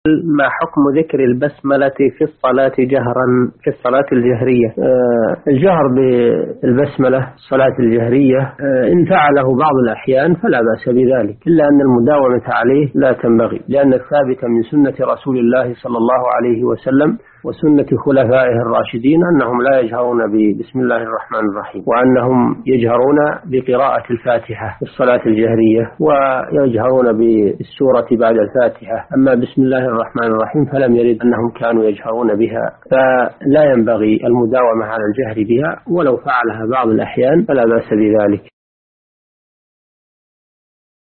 ما حكم ذكر البسملة في الصلاة جهرا في الصلاة الجهرية؟ الجهر بالبسملة الصلاة الجهرية إن فعله بعض الأحيان فلا بأس بذلك، إلا أن المداومة عليه لا تنبغي، لأن الثابت من سنة رسول الله صلى الله عليه وسلم وسنة خلفائه الراشدين أنهم لا يجهرون بسم الله الرحمن الرحيم، وأنهم يجهرون بقراءة الفاتحة في الصلاة الجهرية ويجهرون بالسورة بعد الفاتحة. أما بسم الله الرحمن الرحيم فلم يرد أنهم كانوا يجهرون بها، فلا ينبغي المداومة على الجهر بها، ولو فعلها بعض الأحيان فلا بأس بذلك.